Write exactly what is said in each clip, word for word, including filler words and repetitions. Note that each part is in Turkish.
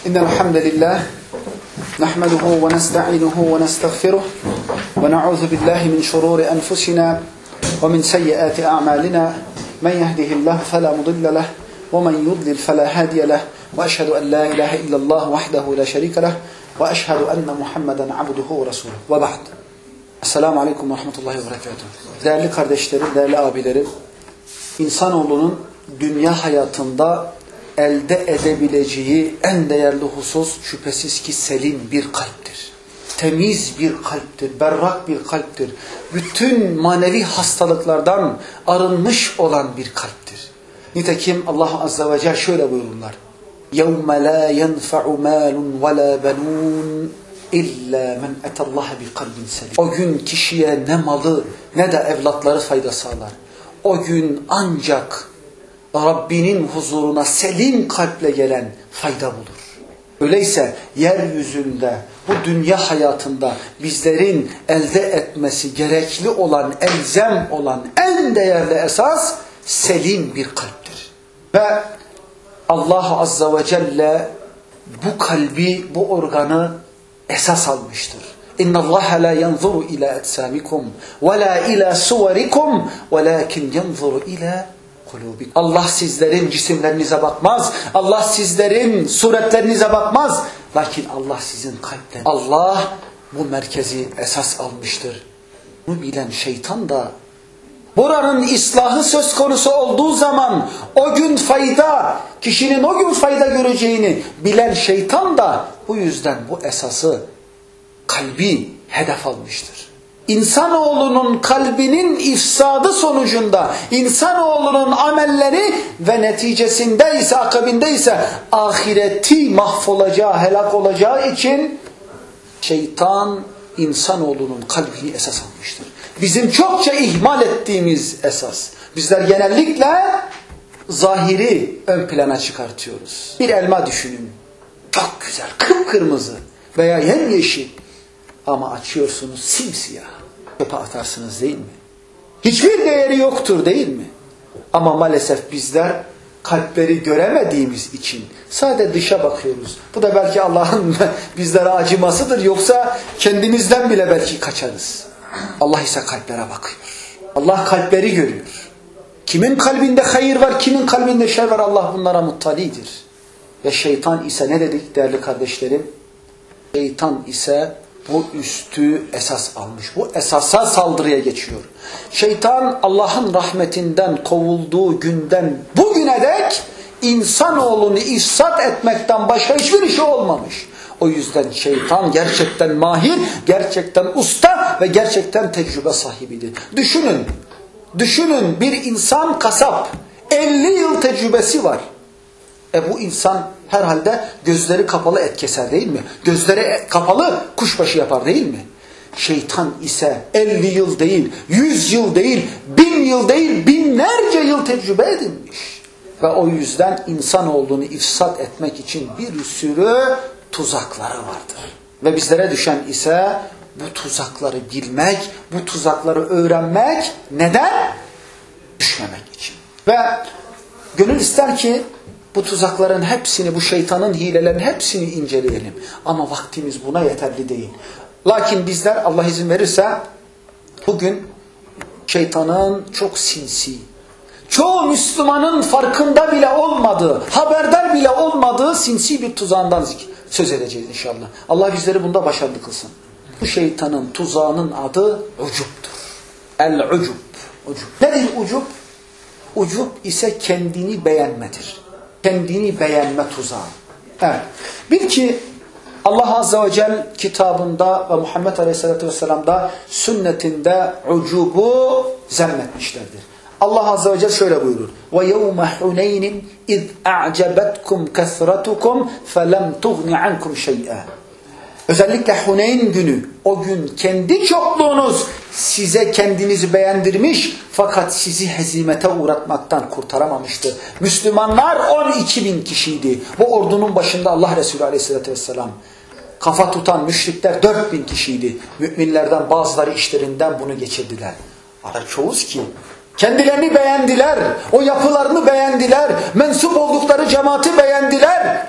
إن الحمد لله نحمده ونستعينه ونستغفره ونعوذ بالله من شرور أنفسنا ومن سيئات أعمالنا من يهده الله فلا مضل له ومن يضلل فلا هادي له وأشهد أن لا إله إلا الله وحده لا شريك له وأشهد أن محمدا عبده ورسوله وبعد. Esselamu Aleyküm ve Rahmetullahi ve Berekatuhu. Değerli kardeşlerim, değerli abilerim, insanoğlunun dünya hayatında elde edebileceği en değerli husus şüphesiz ki selim bir kalptir. Temiz bir kalptir, berrak bir kalptir. Bütün manevi hastalıklardan arınmış olan bir kalptir. Nitekim Allah Azze ve Celle şöyle buyururlar. يَوْمَ لَا يَنْفَعُ مَالٌ وَلَا بَنُونَ İlla men etallaha bi kalbin selim. O gün kişiye ne malı ne de evlatları fayda sağlar. O gün ancak Rabbinin huzuruna selim kalple gelen fayda bulur. Öyleyse yeryüzünde bu dünya hayatında bizlerin elde etmesi gerekli olan, elzem olan en değerli esas selim bir kalptir. Ve Allah Azze ve Celle bu kalbi, bu organı esas almıştır. İnna Allah la yanzuru ila etsamikum ve la ila suvarikum velakin yanzuru ila kulubikum. Allah sizlerin cisimlerinize bakmaz. Allah sizlerin suretlerinize bakmaz. Lakin Allah sizin kalplerinize. Allah bu merkezi esas almıştır. Bunu bilen şeytan da buranın islahı söz konusu olduğu zaman o gün fayda, kişinin o gün fayda göreceğini bilen şeytan da bu yüzden bu esası, kalbi hedef almıştır. İnsanoğlunun kalbinin ifsadı sonucunda, insanoğlunun amelleri ve neticesinde ise, akabinde ise ahireti mahvolacağı, helak olacağı için şeytan insanoğlunun kalbini esas almıştır. Bizim çokça ihmal ettiğimiz esas. Bizler genellikle zahiri ön plana çıkartıyoruz. Bir elma düşünün. Çok güzel, kıpkırmızı veya yemyeşil. Ama açıyorsunuz simsiyah. Çöpe atarsınız değil mi? Hiçbir değeri yoktur değil mi? Ama maalesef bizler kalpleri göremediğimiz için sadece dışa bakıyoruz. Bu da belki Allah'ın bizlere acımasıdır. Yoksa kendimizden bile belki kaçarız. Allah ise kalplere bakıyor. Allah kalpleri görüyor. Kimin kalbinde hayır var, kimin kalbinde şer var, Allah bunlara muttalidir. Ve şeytan ise ne dedik değerli kardeşlerim? Şeytan ise bu üstü esas almış. Bu esasa saldırıya geçiyor. Şeytan Allah'ın rahmetinden kovulduğu günden bugüne dek insanoğlunu ifsat etmekten başka hiçbir işi olmamış. O yüzden şeytan gerçekten mahir, gerçekten usta ve gerçekten tecrübe sahibidir. Düşünün, düşünün bir insan kasap, elli yıl tecrübesi var. E bu insan herhalde gözleri kapalı et keser değil mi? Gözleri kapalı kuşbaşı yapar değil mi? Şeytan ise elli yıl değil, yüz yıl değil, bin yıl değil, binlerce yıl tecrübe edinmiş. Ve o yüzden insanoğlunu ifsat etmek için bir sürü tuzakları vardır. Ve bizlere düşen ise bu tuzakları bilmek, bu tuzakları öğrenmek. Neden? Düşmemek için. Ve gönül ister ki bu tuzakların hepsini, bu şeytanın hilelerin hepsini inceleyelim. Ama vaktimiz buna yeterli değil. Lakin bizler Allah izin verirse bugün şeytanın çok sinsi, çoğu Müslümanın farkında bile olmadığı, haberdar bile olmadığı sinsi bir tuzağından söz edeceğiz inşallah. Allah bizleri bunda başarılı kılsın. Bu şeytanın tuzağının adı ucuptur. El-ucub. Ucub. Nedir ucub? Ucub ise kendini beğenmedir. Kendini beğenme tuzağı. Evet. Bil ki Allah Azze ve Celle kitabında ve Muhammed Aleyhisselatü Vesselam'da sünnetinde ucubu zemmetmişlerdir. Allah Azze ve Celle şöyle buyurur. وَيَوْمَ حُنَيْنٍ اِذْ اَعْجَبَتْكُمْ كَثْرَتُكُمْ فَلَمْ تُغْنِ عَنْكُمْ شَيْئًا. Özellikle Huneyn günü, o gün kendi çokluğunuz size kendinizi beğendirmiş fakat sizi hezimete uğratmaktan kurtaramamıştı. Müslümanlar on iki bin kişiydi. Bu ordunun başında Allah Resulü Aleyhisselatü Vesselam. Kafa tutan müşrikler dört bin kişiydi. Müminlerden bazıları işlerinden bunu geçirdiler. Ara çoğuz ki kendilerini beğendiler, o yapılarını beğendiler, mensup oldukları cemaati beğendiler.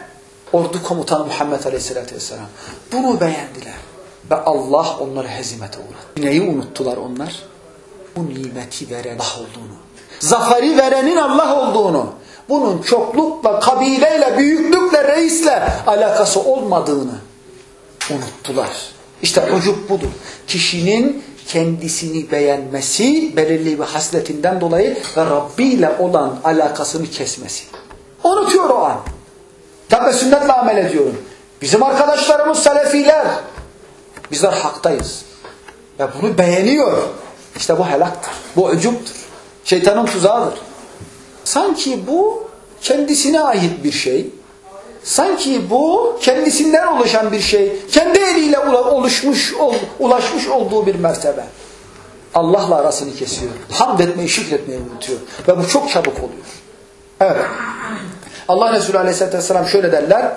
Ordu komutanı Muhammed Aleyhisselatü Vesselam. Bunu beğendiler. Ve Allah onları hezimete uğrattı. Neyi unuttular onlar? Bu nimeti veren Allah olduğunu. Zaferi verenin Allah olduğunu. Bunun çoklukla, kabileyle, büyüklükle, reisle alakası olmadığını unuttular. İşte ucub budur. Kişinin kendisini beğenmesi, belirli bir hasletinden dolayı ve Rabbi ile olan alakasını kesmesi. Unutuyor o an. Tabi sünnetle amel ediyorum. Bizim arkadaşlarımız Selefiler. Bizler haktayız. Ve bunu beğeniyor. İşte bu helaktır. Bu ucubtur. Şeytanın tuzağıdır. Sanki bu kendisine ait bir şey. Sanki bu kendisinden oluşan bir şey. Kendi eliyle oluşmuş, ulaşmış olduğu bir mertebe. Allah'la arasını kesiyor. Hamd etmeyi, şükretmeyi unutuyor. Ve bu çok çabuk oluyor. Evet. Allah Resulü Aleyhisselatü Vesselam şöyle derler.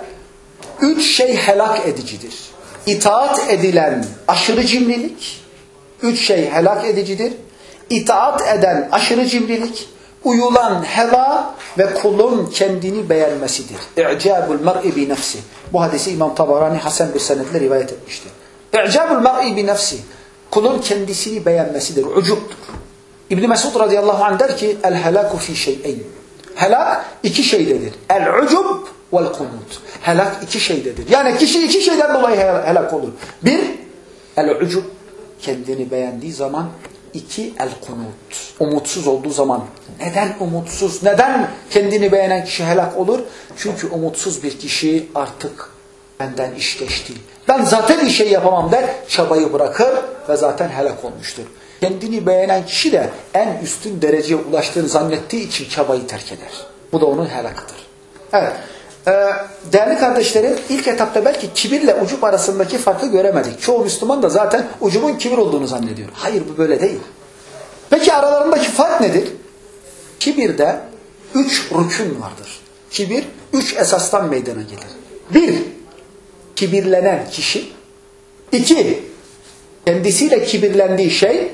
Üç şey helak edicidir. İtaat edilen aşırı cimrilik. Üç şey helak edicidir. İtaat eden aşırı cimrilik. Uyulan heva ve kulun kendini beğenmesidir. İ'cabul mer'i bi nefsi. Bu hadisi İmam Tabarani Hasan bir senedle rivayet etmiştir. İ'cabul mer'i bi nefsi. Kulun kendisini beğenmesidir. Ucubtur. İbn Mesud radıyallahu anh der ki el helaku fi şey'eyn. Helak iki şeydedir. El ucub vel kunut. Helak iki şeydedir. Yani kişi iki şeyden dolayı helak olur. Bir, el ucub, kendini beğendiği zaman. İki, el kunut. Umutsuz olduğu zaman. Neden umutsuz? Neden kendini beğenen kişi helak olur? Çünkü umutsuz bir kişi artık benden iş geçti. Ben zaten bir şey yapamam der, çabayı bırakır ve zaten helak olmuştur. Kendini beğenen kişi de en üstün dereceye ulaştığını zannettiği için çabayı terk eder. Bu da onun helakıdır. Evet. Ee, değerli kardeşlerim, ilk etapta belki kibirle ucub arasındaki farkı göremedik. Çoğu Müslüman da zaten ucubun kibir olduğunu zannediyor. Hayır, bu böyle değil. Peki aralarındaki fark nedir? Kibirde üç rükün vardır. Kibir üç esastan meydana gelir. Bir, kibirlenen kişi. İki, kendisiyle kibirlendiği şey.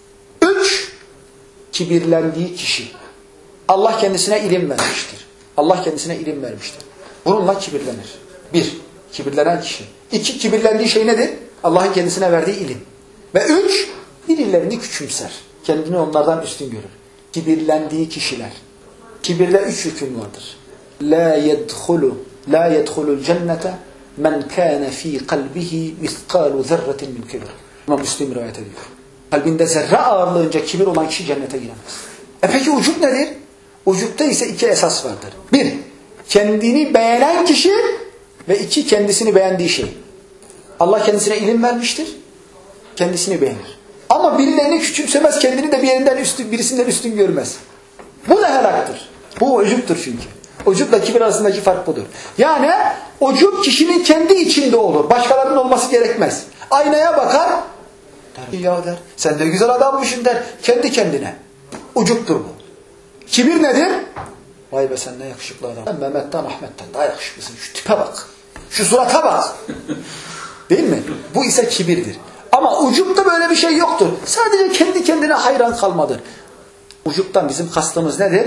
Üç, kibirlendiği kişi. Allah kendisine ilim vermiştir. Allah kendisine ilim vermiştir. Bununla kibirlenir. Bir, kibirlenen kişi. İki, kibirlendiği şey nedir? Allah'ın kendisine verdiği ilim. Ve üç, birilerini küçümser. Kendini onlardan üstün görür. Kibirlendiği kişiler. Kibirde üç hüküm vardır. La yedhulu, la yedhulul cennete men kâne fî kalbihi miskâlu zerretin min kibir. İmam Müslim rivayet ediyor. Kalbinde zerre ağırlığınca kibir olan kişi cennete giremez. E peki ucub nedir? Ucub'da ise iki esas vardır. Bir, kendini beğenen kişi ve iki, kendisini beğendiği şey. Allah kendisine ilim vermiştir. Kendisini beğenir. Ama birilerini küçümsemez, kendini de bir yerinden üstün, birisinden üstün görmez. Bu da helaktır. Bu ucub'tur çünkü. Ucub'la kibir arasındaki fark budur. Yani ucub kişinin kendi içinde olur. Başkalarının olması gerekmez. Aynaya bakar. Der, ya der. Sen de güzel adammışsın der. Kendi kendine. Ucub'tur bu. Kibir nedir? Vay be sen ne yakışıklı adam. Sen Mehmet'ten Ahmet'ten daha yakışıklısın. Şu tipe bak. Şu surata bak. Değil mi? Bu ise kibirdir. Ama ucub'da böyle bir şey yoktur. Sadece kendi kendine hayran kalmadır. Ucub'dan bizim kastımız nedir?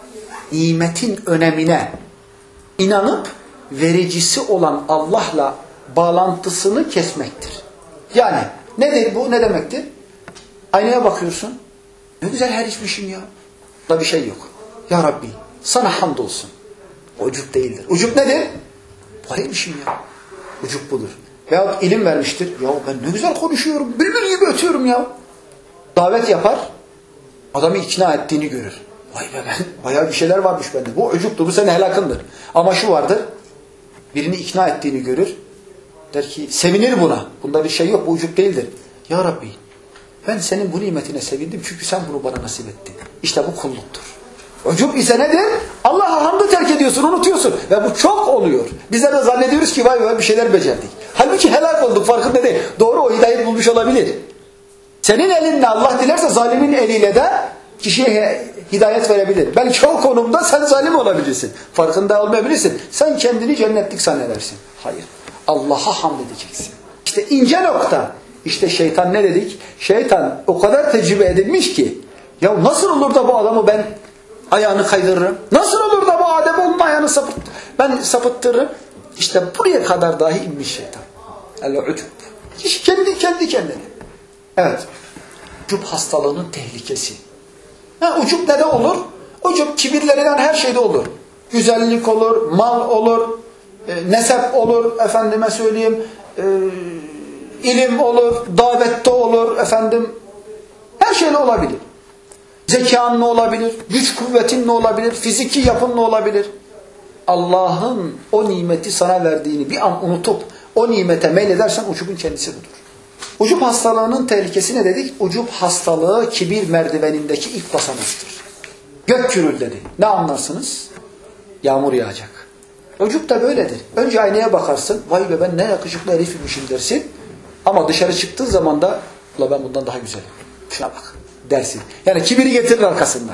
Nimetin önemine inanıp vericisi olan Allah'la bağlantısını kesmektir. Yani nedir bu? Ne demektir? Aynaya bakıyorsun. Ne güzel her işmişim ya. Da bir şey yok. Ya Rabbi sana hamdolsun. Ucub değildir. Ucub nedir? Paraymışım ya. Ucub budur. Veyahut ilim vermiştir. Ya ben ne güzel konuşuyorum. Bülbül gibi ötüyorum ya. Davet yapar. Adamı ikna ettiğini görür. Vay be ben bayağı bir şeyler varmış bende. Bu ucubdur. Bu senin helakındır. Ama şu vardır. Birini ikna ettiğini görür. Der ki sevinir buna. Bunda bir şey yok. Bu ucub değildir. Ya Rabbi ben senin bu nimetine sevindim. Çünkü sen bunu bana nasip ettin. İşte bu kulluktur. Ucub ise nedir? Allah'a hamdı terk ediyorsun, unutuyorsun. Ve bu çok oluyor. Bizler de zannediyoruz ki vay vay bir şeyler becerdik. Halbuki helak olduk, farkında değil. Doğru, o hidayet bulmuş olabilir. Senin elinle Allah dilerse zalimin eliyle de kişiye hidayet verebilir. Belki o konumda sen zalim olabilirsin. Farkında olmayabilirsin. Sen kendini cennetlik zannedersin. Hayır. Allah'a hamd edeceksin. İşte ince nokta. İşte şeytan ne dedik? Şeytan o kadar tecrübe edilmiş ki ya nasıl olur da bu adamı ben ayağını kaydırırım? Nasıl olur da bu adamı onun ayağını sapıt, ben sapıttırırım? İşte buraya kadar dahi inmiş şeytan. El-ucub. Kişi kendi kendi kendine. Evet. Ucub hastalığının tehlikesi. Ha, ucub ne de olur? Ucub kibirlerinden her şeyde olur. Güzellik olur, mal olur, e, nesep olur, efendime söyleyeyim, e, ilim olur, davette olur, efendim, her şeyle olabilir. Zekan ne olabilir, güç kuvvetin ne olabilir, fiziki yapın ne olabilir? Allah'ın o nimeti sana verdiğini bir an unutup o nimete meyledersen ucubun kendisi budur. Ucub hastalığının tehlikesi ne dedik? Ucub hastalığı kibir merdivenindeki ilk basamaktır. Gök gürüldedi. Ne anlarsınız? Yağmur yağacak. Ucub da böyledir. Önce aynaya bakarsın. Vay be ben ne yakışıklı herifmişim dersin. Ama dışarı çıktığı zaman da ula ben bundan daha güzelim. Şuna bak dersin. Yani kibiri getirir arkasından.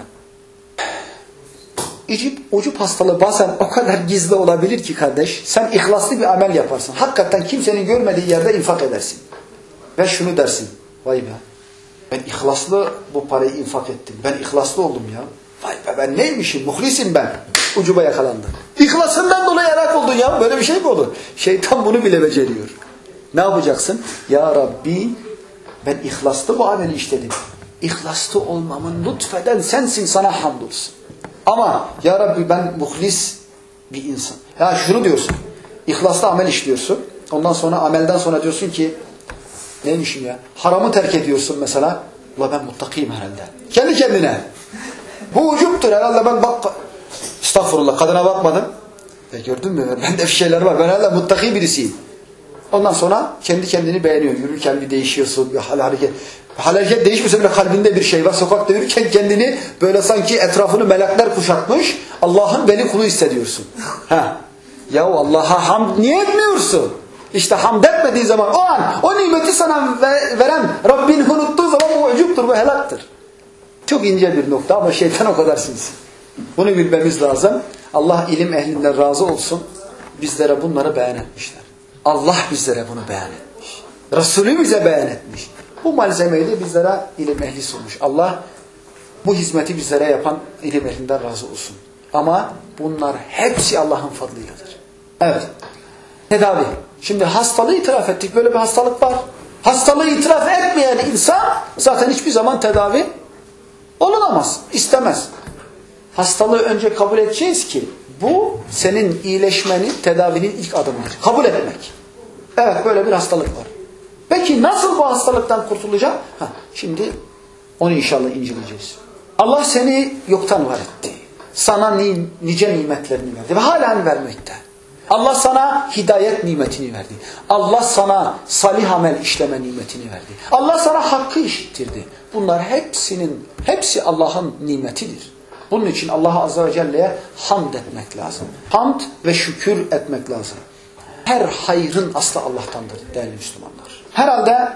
Ucub, ucub hastalığı bazen o kadar gizli olabilir ki kardeş. Sen ihlaslı bir amel yaparsın. Hakikaten kimsenin görmediği yerde infak edersin. Ve şunu dersin. Vay be ben ihlaslı bu parayı infak ettim. Ben ihlaslı oldum ya. Vay be ben neymişim? Muhlisim ben. Ucuba yakalandım. İhlasından dolayı helak oldun ya. Böyle bir şey mi olur? Şeytan bunu bile beceriyor. Ne yapacaksın? Ya Rabbi ben ihlaslı bu ameli işledim. İhlaslı olmamın lütfeden sensin, sana hamdolsun. Ama ya Rabbi ben muhlis bir insan. Ya şunu diyorsun. İhlaslı amel işliyorsun. Ondan sonra amelden sonra diyorsun ki neymişim ya? Haramı terk ediyorsun mesela. Ula ben muttakiyim herhalde. Kendi kendine. Bu ucuptur herhalde ben bak. Estağfurullah kadına bakmadım. E gördün mü? Bende bir şeyler var. Ben herhalde muttaki birisiyim. Ondan sonra kendi kendini beğeniyor. Yürürken bir değişiyorsun. Bir hal hareket. Hal hareket değişmiyorsa bile kalbinde bir şey var. Sokakta yürürken kendini böyle sanki etrafını melekler kuşatmış. Allah'ın veli kulu hissediyorsun. Ha. Yahu Allah'a hamd niye etmiyorsun? İşte hamd etmediği zaman o an o nimeti sana veren Rabbini unuttuğu zaman bu ucuptur, bu helaktır. Çok ince bir nokta ama şeytan o kadar sinsi. Bunu bilmemiz lazım. Allah ilim ehlinden razı olsun. Bizlere bunları beyan etmişler. Allah bizlere bunu beyan etmiş. Resulü bize beyan etmiş. Bu malzemeyi de bizlere ilim ehli sunmuş. Allah bu hizmeti bizlere yapan ilim ehlinden razı olsun. Ama bunlar hepsi Allah'ın fadlıyladır. Evet. Tedavi. Şimdi hastalığı itiraf ettik. Böyle bir hastalık var. Hastalığı itiraf etmeyen insan zaten hiçbir zaman tedavi olunamaz. İstemez. Hastalığı önce kabul edeceğiz ki bu senin iyileşmenin, tedavinin ilk adımıdır. Kabul etmek. Evet böyle bir hastalık var. Peki nasıl bu hastalıktan kurtulacak? Ha, şimdi onu inşallah inceleyeceğiz. Allah seni yoktan var etti. Sana ni, nice nimetlerini verdi ve halen vermekte. Allah sana hidayet nimetini verdi. Allah sana salih amel işleme nimetini verdi. Allah sana hakkı işittirdi. Bunlar hepsinin, hepsi Allah'ın nimetidir. Bunun için Allah Azze ve Celle'ye hamd etmek lazım. Hamd ve şükür etmek lazım. Her hayrın aslı Allah'tandır değerli Müslümanlar. Herhalde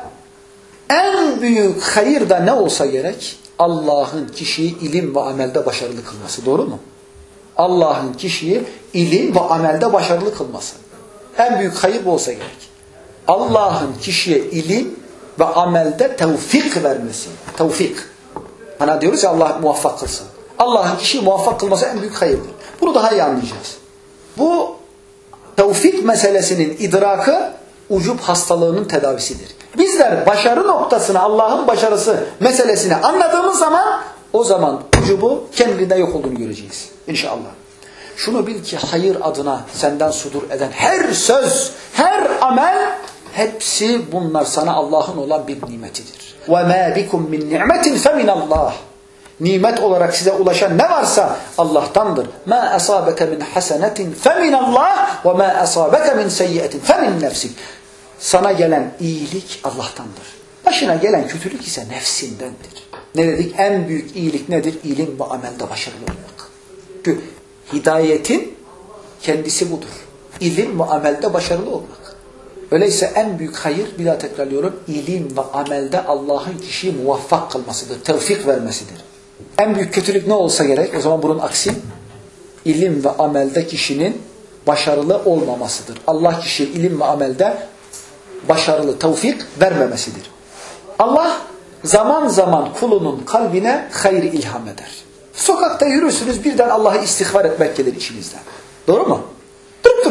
en büyük hayır da ne olsa gerek? Allah'ın kişiyi ilim ve amelde başarılı kılması. Doğru mu? Allah'ın kişiyi ilim ve amelde başarılı kılması. En büyük hayır bu olsa gerek. Allah'ın kişiye ilim ve amelde tevfik vermesi. Tevfik. Hani diyoruz ya Allah muvaffak kılsın. Allah'ın kişiyi muvaffak kılması en büyük hayırdır. Bunu daha iyi anlayacağız. Bu tevfik meselesinin idrakı ucub hastalığının tedavisidir. Bizler başarı noktasını, Allah'ın başarısı meselesini anladığımız zaman o zaman ucubu kendiliğinden yok olduğunu göreceğiz. İnşallah. Şunu bil ki hayır adına senden sudur eden her söz, her amel hepsi bunlar sana Allah'ın olan bir nimetidir. وَمَا بِكُمْ مِنْ نِعْمَةٍ فَمِنَ اللّٰهِ Nimet olarak size ulaşan ne varsa Allah'tandır. مَا أَصَابَكَ مِنْ حَسَنَةٍ فَمِنَ اللّٰهِ وَمَا أَصَابَكَ مِنْ سَيِّئَةٍ فَمِنْ نَفْسِكَ Sana gelen iyilik Allah'tandır. Başına gelen kötülük ise nefsindendir. Ne dedik? En büyük iyilik nedir? İlim ve amelde başarılı olmak. Çünkü hidayetin kendisi budur. İlim ve amelde başarılı olmak. Öyleyse en büyük hayır, bir daha tekrarlıyorum, ilim ve amelde Allah'ın kişiyi muvaffak kılmasıdır. Tevfik vermesidir. En büyük kötülük ne olsa gerek? O zaman bunun aksi ilim ve amelde kişinin başarılı olmamasıdır. Allah kişiye ilim ve amelde başarılı, tevfik vermemesidir. Allah zaman zaman kulunun kalbine hayır ilham eder. Sokakta yürürsünüz birden Allah'ı istihbar etmek gelir içinizden. Doğru mu? Durup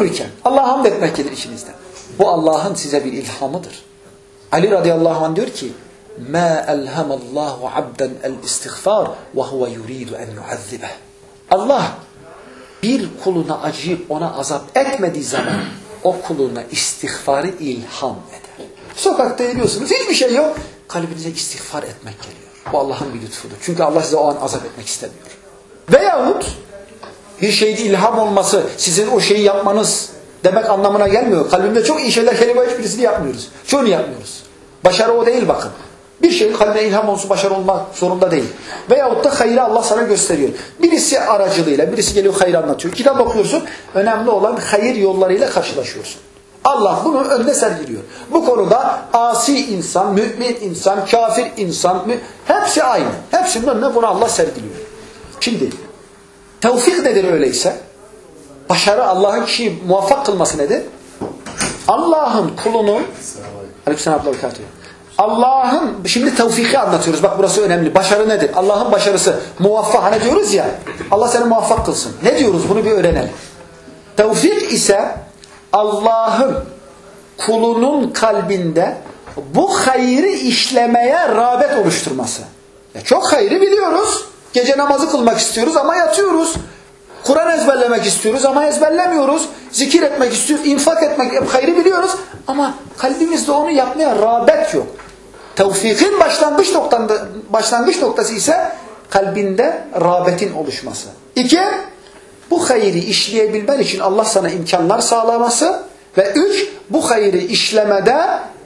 dururken Allah'a hamd etmek gelir içinizden. Bu Allah'ın size bir ilhamıdır. Ali radıyallahu anh diyor ki مَا أَلْهَمَ اللّٰهُ عَبْدًا الْاِسْتِغْفَارِ وَهُوَ يُرِيدُ اَنْ يُعَذِّبَهِ. Allah bir kuluna acıyıp ona azap etmediği zaman o kuluna istiğfarı ilham eder. Sokakta yürüyorsunuz, hiçbir şey yok. Kalbinize istiğfar etmek geliyor. Bu Allah'ın bir lütfudur. Çünkü Allah size o an azap etmek istemiyor. Veyahut bir şeyde ilham olması, sizin o şeyi yapmanız demek anlamına gelmiyor. Kalbimde çok iyi şeyler kelime hiçbirisini yapmıyoruz. Çoğunu yapmıyoruz. Başarı o değil bakın. Bir şeyin kalbine ilham olsun, başarı olmak zorunda değil. Veyahut da hayrı Allah sana gösteriyor. Birisi aracılığıyla, birisi geliyor hayır anlatıyor. Kitap okuyorsun, önemli olan hayır yollarıyla karşılaşıyorsun. Allah bunu önde sergiliyor. Bu konuda asi insan, mümin insan, kafir insan, mü... hepsi aynı. Hepsinin önüne bunu Allah sergiliyor. Şimdi tevfik nedir öyleyse? Başarı Allah'ın kişiyi muvaffak kılması nedir? Allah'ın kulunun Aleykümselam Allah'ın, şimdi tevfiki anlatıyoruz. Bak burası önemli. Başarı nedir? Allah'ın başarısı. Muvaffak. Hani diyoruz ya, Allah seni muvaffak kılsın. Ne diyoruz? Bunu bir öğrenelim. Tevfik ise Allah'ın kulunun kalbinde bu hayrı işlemeye rağbet oluşturması. Ya çok hayrı biliyoruz. Gece namazı kılmak istiyoruz ama yatıyoruz. Kur'an ezberlemek istiyoruz ama ezberlemiyoruz. Zikir etmek istiyoruz, infak etmek, hayrı biliyoruz ama kalbimizde onu yapmaya rağbet yok. Tevfikin başlangıç noktanda, başlangıç noktası ise kalbinde rağbetin oluşması. İki, bu hayrı işleyebilmen için Allah sana imkanlar sağlaması ve üç, bu hayrı işlemede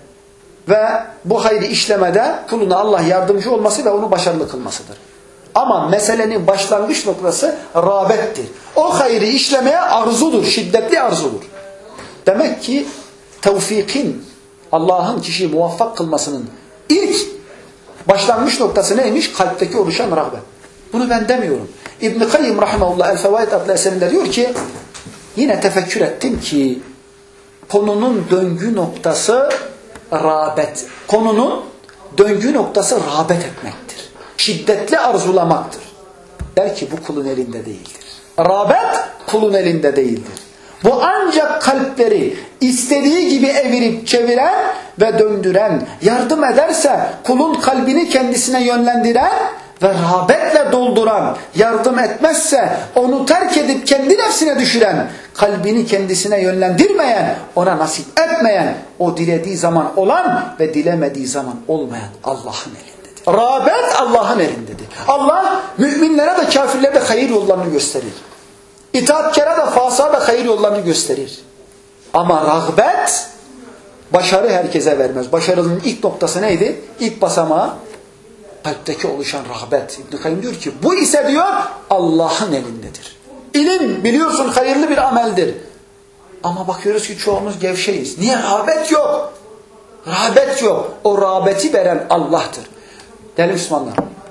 ve bu hayrı işlemede kuluna Allah yardımcı olması ve onu başarılı kılmasıdır. Ama meselenin başlangıç noktası rağbettir. O hayrı işlemeye arzudur, şiddetli arzudur. Demek ki tevfikin, Allah'ın kişiyi muvaffak kılmasının ilk başlangıç noktası neymiş? Kalpteki oluşan rağbet. Bunu ben demiyorum. İbn-i Kayyim rahimahullah El-Fevaid adlı eserinde diyor ki, yine tefekkür ettim ki konunun döngü noktası rağbet. Konunun döngü noktası rağbet etmektir. Şiddetli arzulamaktır. Der ki bu kulun elinde değildir. Rağbet kulun elinde değildir. Bu ancak kalpleri istediği gibi evirip çeviren ve döndüren, yardım ederse kulun kalbini kendisine yönlendiren ve rağbetle dolduran, yardım etmezse onu terk edip kendi nefsine düşüren, kalbini kendisine yönlendirmeyen, ona nasip etmeyen, o dilediği zaman olan ve dilemediği zaman olmayan Allah'ın elindedir. Rağbet Allah'ın elindedir. Allah müminlere de kafirlere de hayır yollarını gösterir. İtaatkara da fasığa da hayır yollarını gösterir. Ama rağbet başarı herkese vermez. Başarının ilk noktası neydi? İlk basamağı kalpteki oluşan rağbet. İbn-i Kayyim diyor ki bu ise diyor Allah'ın elindedir. İlim biliyorsun hayırlı bir ameldir. Ama bakıyoruz ki çoğumuz gevşeyiz. Niye? Rağbet yok. Rağbet yok. O rağbeti veren Allah'tır. Değerli Müslümanlar,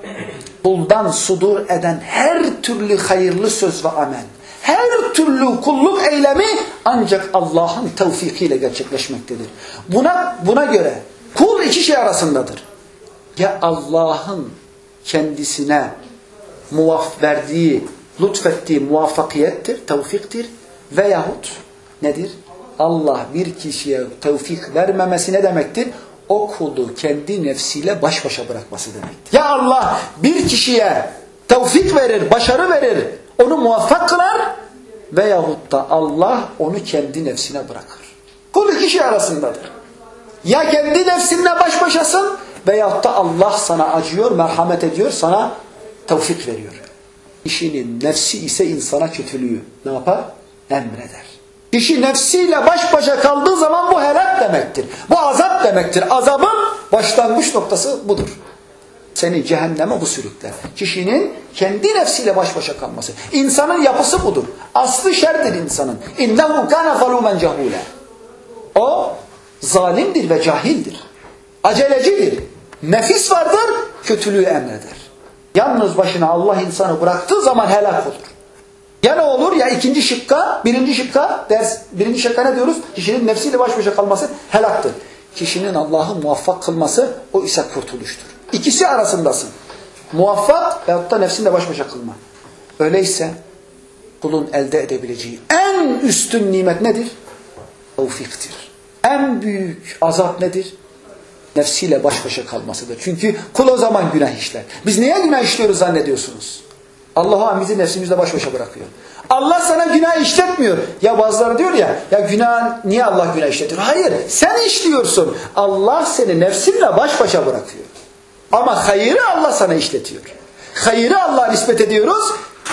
kuldan sudur eden her türlü hayırlı söz ve amel, her türlü kulluk eylemi ancak Allah'ın tevfikiyle gerçekleşmektedir. Buna, buna göre kul iki şey arasındadır. Ya Allah'ın kendisine muvaff verdiği, lütfettiği muvaffakiyettir, tevfiktir veyahut nedir? Allah bir kişiye tevfik vermemesi ne demektir? O kulu kendi nefsiyle baş başa bırakması demektir. Ya Allah bir kişiye tevfik verir, başarı verir, onu muvaffak kılar veyahut da Allah onu kendi nefsine bırakır. Kul iki şey arasındadır. Ya kendi nefsinle baş başasın veyahut da Allah sana acıyor, merhamet ediyor, sana tevfik veriyor. Kişinin nefsi ise insana kötülüğü ne yapar? Emreder. Kişi nefsiyle baş başa kaldığı zaman bu helak demektir. Bu azap demektir. Azabın başlangıç noktası budur. Seni cehenneme bu sürükler. Kişinin kendi nefsiyle baş başa kalması. İnsanın yapısı budur. Aslı şerdir insanın. İnnehu kana zalumen cehule. O zalimdir ve cahildir. Acelecidir. Nefis vardır, kötülüğü emreder. Yalnız başına Allah insanı bıraktığı zaman helak olur. Ya ne olur? Ya ikinci şıkka, birinci şıkka, ders, birinci şıkka ne diyoruz? Kişinin nefsiyle baş başa kalması helaktır. Kişinin Allah'ı muvaffak kılması o ise kurtuluştur. İkisi arasındasın. Muvaffak veyahut da nefsinle baş başa kılma. Öyleyse kulun elde edebileceği en üstün nimet nedir? Tevfiktir. En büyük azap nedir? Nefsiyle baş başa kalmasıdır. Çünkü kul o zaman günah işler. Biz neye günah işliyoruz zannediyorsunuz? Allah bizi nefsimizle baş başa bırakıyor. Allah sana günah işletmiyor. Ya bazıları diyor ya, ya günah niye Allah günah işletiyor? Hayır, sen işliyorsun. Allah seni nefsinle baş başa bırakıyor. Ama hayırı Allah sana işletiyor. Hayırı Allah'a nispet ediyoruz.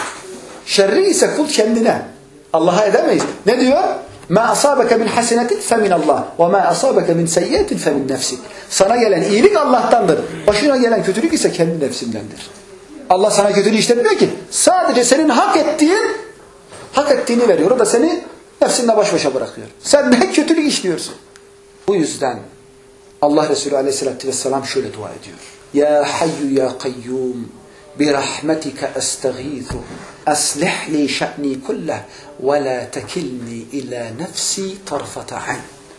Şerri ise kul kendine. Allah'a edemeyiz. Ne diyor? Ma asabeke min hasenetin fe min Allah ve ma asabeke min seyyiatin fe min nefsik. Sana gelen iyilik Allah'tandır. Başına gelen kötülük ise kendi nefsindendir. Allah sana kötülüğü işletmiyor ki. Sadece senin hak ettiğin hak ettiğini veriyor. O da seni nefsinle baş başa bırakıyor. Sen ne kötülük işliyorsun. Bu yüzden Allah Resulü Aleyhisselatü Vesselam şöyle dua ediyor. Ya hayyu ya kayyum birahmetike estağithu aslih li şe'ni kulleh ve la tekilni ila nefsi tarfata ayn.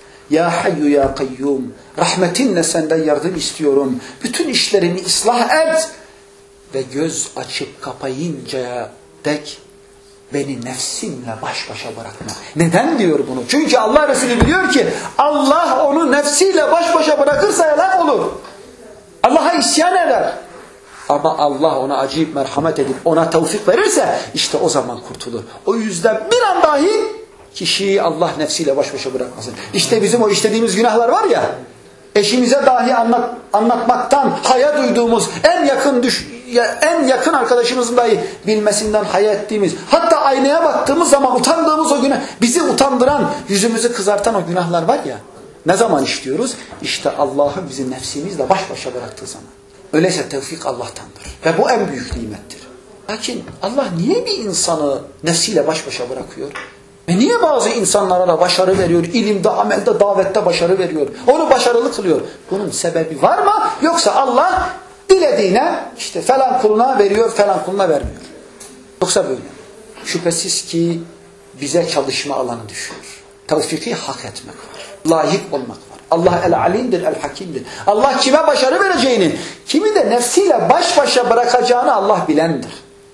Ya hayyu ya kayyum, rahmetinle senden yardım istiyorum. Bütün işlerimi ıslah et ve göz açıp kapayıncaya dek beni nefsimle baş başa bırakma. Neden diyor bunu? Çünkü Allah Resulü biliyor ki Allah onu nefsiyle baş başa bırakırsa helak olur. Allah'a isyan eder. Ama Allah ona acıyıp merhamet edip ona tevfik verirse işte o zaman kurtulur. O yüzden bir an dahi kişiyi Allah nefsiyle baş başa bırakmasın. İşte bizim o işlediğimiz günahlar var ya, eşimize dahi anlat, anlatmaktan haya duyduğumuz, en yakın düş, en yakın arkadaşımızın dahi bilmesinden haya ettiğimiz, hatta aynaya baktığımız zaman utandığımız o günah, bizi utandıran, yüzümüzü kızartan o günahlar var ya, ne zaman işliyoruz? İşte Allah'ı bizi nefsimizle baş başa bıraktığı zaman. Öyleyse tevfik Allah'tandır. Ve bu en büyük nimettir. Lakin Allah niye bir insanı nefsiyle baş başa bırakıyor? Ve niye bazı insanlara da başarı veriyor? İlimde, amelde, davette başarı veriyor. Onu başarılı kılıyor. Bunun sebebi var mı? Yoksa Allah dilediğine işte falan kuluna veriyor, falan kuluna vermiyor. Yoksa böyle. Şüphesiz ki bize çalışma alanı düşüyor. Tevfiki hak etmek var. Layık olmak var. Allah el-alimdir, el-hakimdir. Allah kime başarı vereceğini, kimi de nefsiyle baş başa bırakacağını Allah bilendir.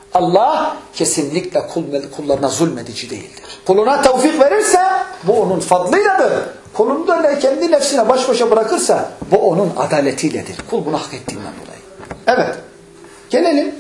Allah kesinlikle kullarına zulmedici değildir. Kuluna tevfik verirse bu onun fadlıyladır. Kulunu da kendi nefsine baş başa bırakırsa bu onun adaletiyledir. Kul bunu hak ettiğinden dolayı. Evet. Gelelim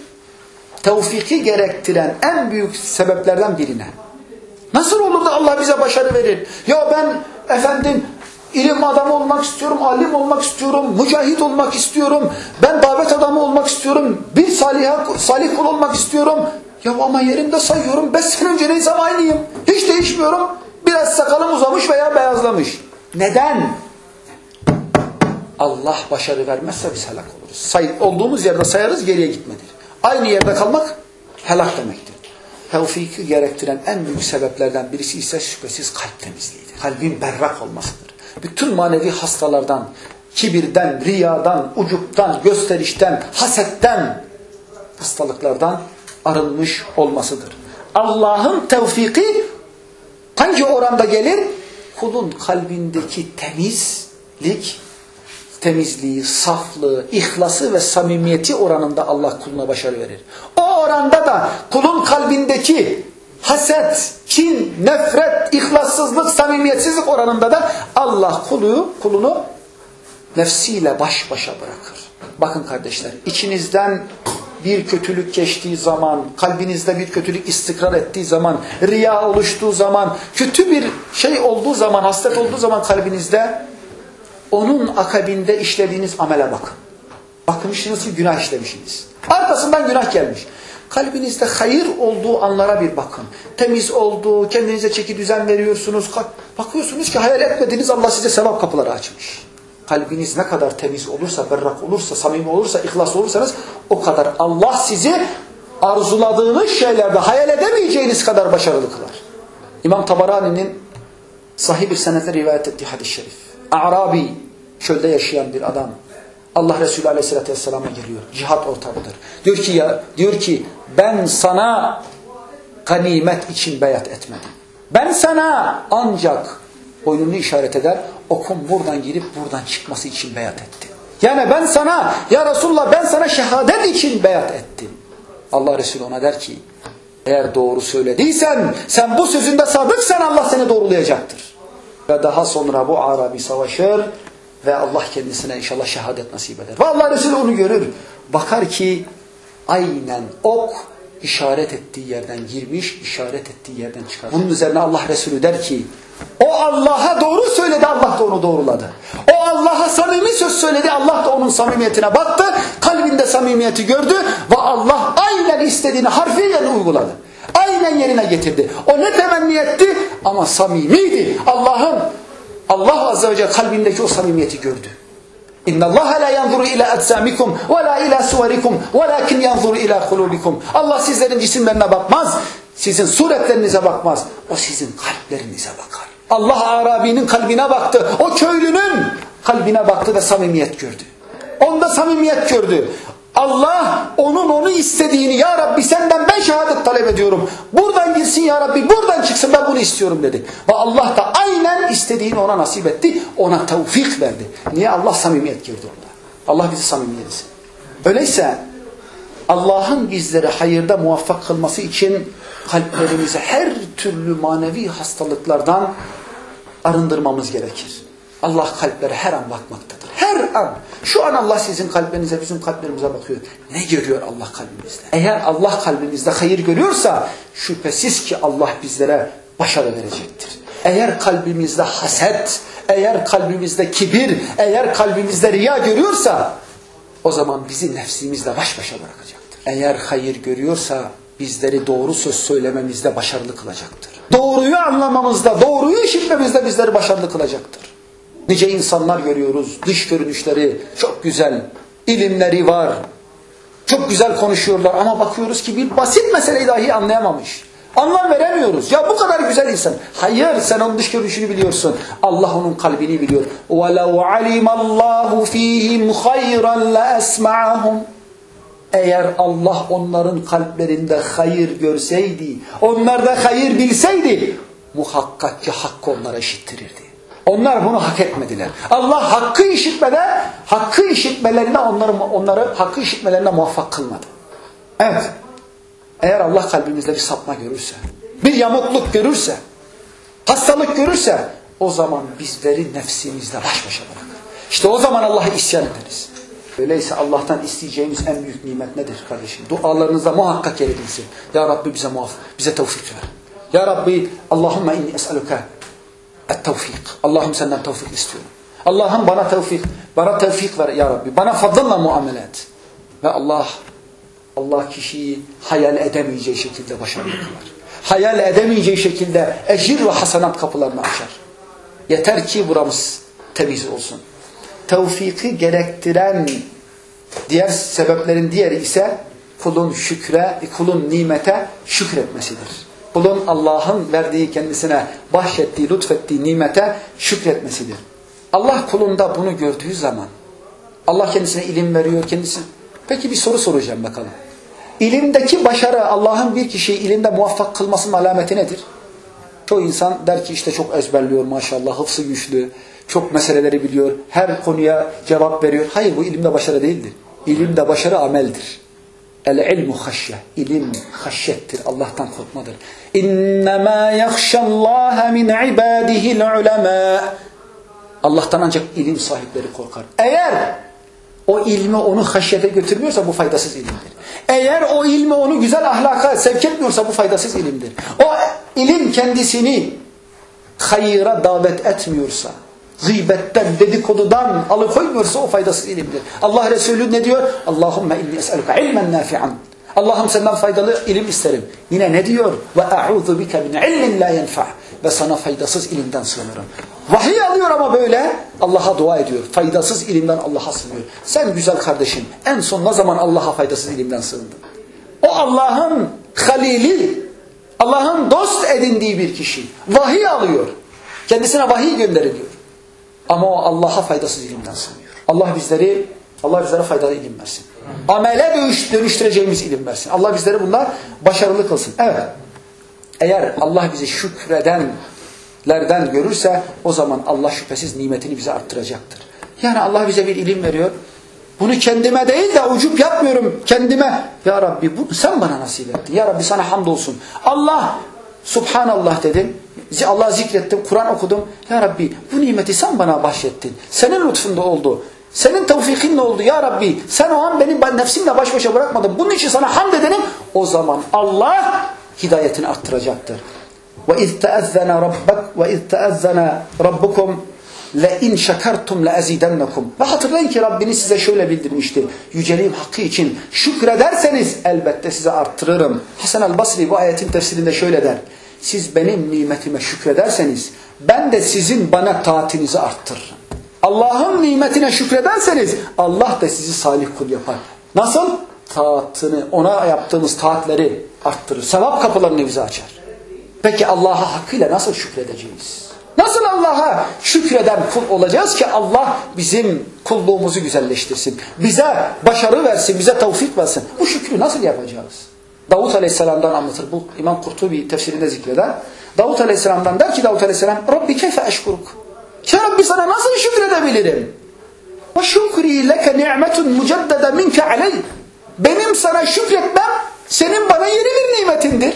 tevfiki gerektiren en büyük sebeplerden birine. Nasıl olur da Allah bize başarı verir? Ya ben efendim İlim adamı olmak istiyorum, alim olmak istiyorum, mücahit olmak istiyorum, ben davet adamı olmak istiyorum, bir salih, salih kul olmak istiyorum. Ya ama yerimde sayıyorum, beş sene önce neysem aynıyım, hiç değişmiyorum, biraz sakalım uzamış veya beyazlamış. Neden? Allah başarı vermezse biz helak oluruz. Say, olduğumuz yerde sayarız, geriye gitmedir. Aynı yerde kalmak helak demektir. Tevfiki gerektiren en büyük sebeplerden birisi ise şüphesiz kalp temizliğidir. Kalbin berrak olmasıdır. Bütün manevi hastalardan, kibirden, riyadan, ucuptan, gösterişten, hasetten, hastalıklardan arınmış olmasıdır. Allah'ın tevfiki hangi oranda gelir? Kulun kalbindeki temizlik, temizliği, saflığı, ihlası ve samimiyeti oranında Allah kuluna başarı verir. O oranda da kulun kalbindeki haset, kin, nefret, ihlassızlık, samimiyetsizlik oranında da Allah kulu, kulunu nefsiyle baş başa bırakır. Bakın kardeşler, içinizden bir kötülük geçtiği zaman, kalbinizde bir kötülük istikrar ettiği zaman, riya oluştuğu zaman, kötü bir şey olduğu zaman, hasret olduğu zaman kalbinizde, onun akabinde işlediğiniz amele bakın. Bakmışsınız ki günah işlemişsiniz. Arkasından günah gelmiş. Kalbinizde hayır olduğu anlara bir bakın. Temiz olduğu, kendinize çeki düzen veriyorsunuz. Bakıyorsunuz ki hayal etmediğiniz Allah size sevap kapıları açmış. Kalbiniz ne kadar temiz olursa, berrak olursa, samimi olursa, ihlas olursanız o kadar Allah sizi arzuladığınız şeylerde hayal edemeyeceğiniz kadar başarılı kılar. İmam Tabarani'nin sahih bir senetle rivayet ettiği hadis-i şerif. A'rabi, çölde yaşayan bir adam. Allah Resulü Aleyhisselatü Vesselam'a geliyor. Cihat ortamıdır. Diyor ki ya, diyor ki ben sana ganimet için beyat etmedim. Ben sana ancak boynunu işaret eder, okun buradan girip buradan çıkması için beyat ettim. Yani ben sana, ya Resulullah ben sana şehadet için beyat ettim. Allah Resulü ona der ki Eğer doğru söylediysen, sen bu sözünde sadıksan Allah seni doğrulayacaktır. Ve daha sonra bu Arabi savaşır ve Allah kendisine inşallah şehadet nasip eder. Ve Allah Resulü onu görür. Bakar ki aynen ok işaret ettiği yerden girmiş, işaret ettiği yerden çıkar. Bunun üzerine Allah Resulü der ki, o Allah'a doğru söyledi, Allah da onu doğruladı. O Allah'a samimi söz söyledi, Allah da onun samimiyetine baktı, kalbinde samimiyeti gördü ve Allah aynen istediğini harfiyen uyguladı. Aynen yerine getirdi. O ne temenni etti ama samimiydi. Allah'ın, Allah Azze ve Celle kalbindeki o samimiyeti gördü. İnna Allah la yanzuru ila eczamikum ve la ila suverikum velakin yanzuru ila kulubikum. Allah sizlerin cisimlerine bakmaz, sizin suretlerinize bakmaz. O sizin kalplerinize bakar. Allah Arabi'nin kalbine baktı. O köylünün kalbine baktı ve samimiyet gördü. Onda samimiyet gördü. Allah onun onu istediğini, ya Rabbi senden ben şehadet talep ediyorum. Buradan girsin ya Rabbi, buradan çıksın, ben bunu istiyorum dedi. Ve Allah da aynen istediğini ona nasip etti. Ona tevfik verdi. Niye? Allah samimiyet gördü onda. Allah bizi samimi etsin. Öyleyse Allah'ın bizleri hayırda muvaffak kılması için kalplerimizi her türlü manevi hastalıklardan arındırmamız gerekir. Allah kalplere her an bakmaktadır. Her an. Şu an Allah sizin kalplerinize, bizim kalplerimize bakıyor. Ne görüyor Allah kalbimizde? Eğer Allah kalbimizde hayır görüyorsa şüphesiz ki Allah bizlere başarı verecektir. Eğer kalbimizde haset, eğer kalbimizde kibir, eğer kalbimizde riya görüyorsa o zaman bizi nefsimizle baş başa bırakacaktır. Eğer hayır görüyorsa bizleri doğru söz söylememizde başarılı kılacaktır. Doğruyu anlamamızda, doğruyu işitmemizde bizleri başarılı kılacaktır. Nice insanlar görüyoruz, dış görünüşleri çok güzel, ilimleri var, çok güzel konuşuyorlar ama bakıyoruz ki bir basit meseleyi dahi anlayamamış. Anlam veremiyoruz. Ya bu kadar güzel insan. Hayır, sen onun dış görünüşünü biliyorsun. Allah onun kalbini biliyor. وَلَوْ عَلِمَ اللّٰهُ ف۪يهِمْ خَيْرًا لَأَسْمَعَهُمْ. Eğer Allah onların kalplerinde hayır görseydi, onlarda hayır bilseydi, muhakkak ki hakkı onlara işittirirdi. Onlar bunu hak etmediler. Allah hakkı işitmede, hakkı işitmelerine onları, onları hakkı işitmelerine muvaffak kılmadı. Evet. Eğer Allah kalbimizde bir sapma görürse, bir yamukluk görürse, hastalık görürse, o zaman bizleri nefsimizle baş başa bırakır. İşte o zaman Allah'a isyan ederiz. Öyleyse Allah'tan isteyeceğimiz en büyük nimet nedir kardeşim? Dualarınızda muhakkak yer edilsin. Ya Rabbi bize muaf, bize tevfik ver. Ya Rabbi, Allahümme inni es'aluka et-tevfik. Allah'ım senden tevfik istiyorum. Allah'ım bana tevfik, bana tevfik ver ya Rabbi. Bana fadlınla muamele et. Ve Allah, Allah kişiyi hayal edemeyeceği şekilde başarılı kılar. Hayal edemeyeceği şekilde ecir ve hasenat kapılarını açar. Yeter ki buramız temiz olsun. Tevfiki gerektiren diğer sebeplerin diğeri ise kulun şükre, kulun nimete şükretmesidir. Kulun Allah'ın verdiği kendisine bahşettiği, lütfettiği nimete şükretmesidir. Allah kulunda bunu gördüğü zaman Allah kendisine ilim veriyor, kendisine. Peki bir soru soracağım bakalım. İlimdeki başarı Allah'ın bir kişiyi ilimde muvaffak kılmasının alameti nedir? Çoğu insan der ki işte çok ezberliyor maşallah, hıfzı güçlü, çok meseleleri biliyor, her konuya cevap veriyor. Hayır, bu ilimde başarı değildir. İlimde başarı ameldir. El-ilmu haşye. İlim haşyettir. Allah'tan korkmadır. İnnemâ yakşallâhe min ibâdihil ulemâ. Allah'tan ancak ilim sahipleri korkar. Eğer o ilmi onu haşyete götürmüyorsa bu faydasız ilimdir. Eğer o ilmi onu güzel ahlaka sevk etmiyorsa bu faydasız ilimdir. O ilim kendisini hayıra davet etmiyorsa, gıybetten, dedikodudan alıkoymuyorsa o faydasız ilimdir. Allah Resulü ne diyor? Allahümme inni es'eluka ilmen nafi'an. Allah'ım senden faydalı ilim isterim. Yine ne diyor? Ve a'udhu bike min ilmin la yenfa'. Ve sana faydasız ilimden sığınırım. Vahiy alıyor ama böyle Allah'a dua ediyor. Faydasız ilimden Allah'a sığınıyor. Sen güzel kardeşim en son ne zaman Allah'a faydasız ilimden sığındın? O Allah'ın halili, Allah'ın dost edindiği bir kişi. Vahiy alıyor. Kendisine vahiy gönderiliyor. Ama o Allah'a faydasız ilimden sığınıyor. Allah bizleri, Allah bizlere faydalı ilim versin. Amele dönüştüreceğimiz ilim versin. Allah bizleri bunlar başarılı kılsın. Evet. Eğer Allah bizi şükredenlerden görürse o zaman Allah şüphesiz nimetini bize arttıracaktır. Yani Allah bize bir ilim veriyor. Bunu kendime değil de ucup yapmıyorum kendime. Ya Rabbi bunu sen bana nasip ettin. Ya Rabbi sana hamdolsun. Allah, Subhanallah dedim. Allah'ı zikrettim, Kur'an okudum. Ya Rabbi bu nimeti sen bana bahşettin. Senin lütfunda oldu. Senin tevfikinle oldu ya Rabbi. Sen o an beni nefsimle baş başa bırakmadın. Bunun için sana hamd edelim. O zaman Allah hidayetini arttıracaktır. وَاِذْ تَأَذَّنَ رَبَّكْ وَاِذْ تَأَذَّنَ رَبُّكُمْ لَاِنْ شَكَرْتُمْ لَاَزِيدَنَّكُمْ Ve hatırlayın ki Rabbiniz size şöyle bildirmiştir. Yüceliğim hakkı için şükrederseniz elbette size arttırırım. Hasan el-Basri bu ayetin tefsirinde şöyle der. Siz benim nimetime şükrederseniz ben de sizin bana taatinizi arttırırım. Allah'ın nimetine şükrederseniz Allah da sizi salih kul yapar. Nasıl? Taatını, ona yaptığımız taatleri arttırır. Sevap kapılarını bize açar. Peki Allah'a hakkıyla nasıl şükredeceğiz? Nasıl Allah'a şükreden kul olacağız ki Allah bizim kulluğumuzu güzelleştirsin. Bize başarı versin, bize tevfik versin. Bu şükrü nasıl yapacağız? Davut Aleyhisselam'dan anlatır. Bu İmam Kurtubi tefsirinde zikreder. Davut Aleyhisselam'dan der ki Davut Aleyhisselam Rabbi keyfe eşkuruk. Ya Rabbi sana nasıl şükredebilirim? Ve şükri leke ni'metun muceddede minke aleyh. Benim sana şükretmem senin bana yeni bir nimetindir.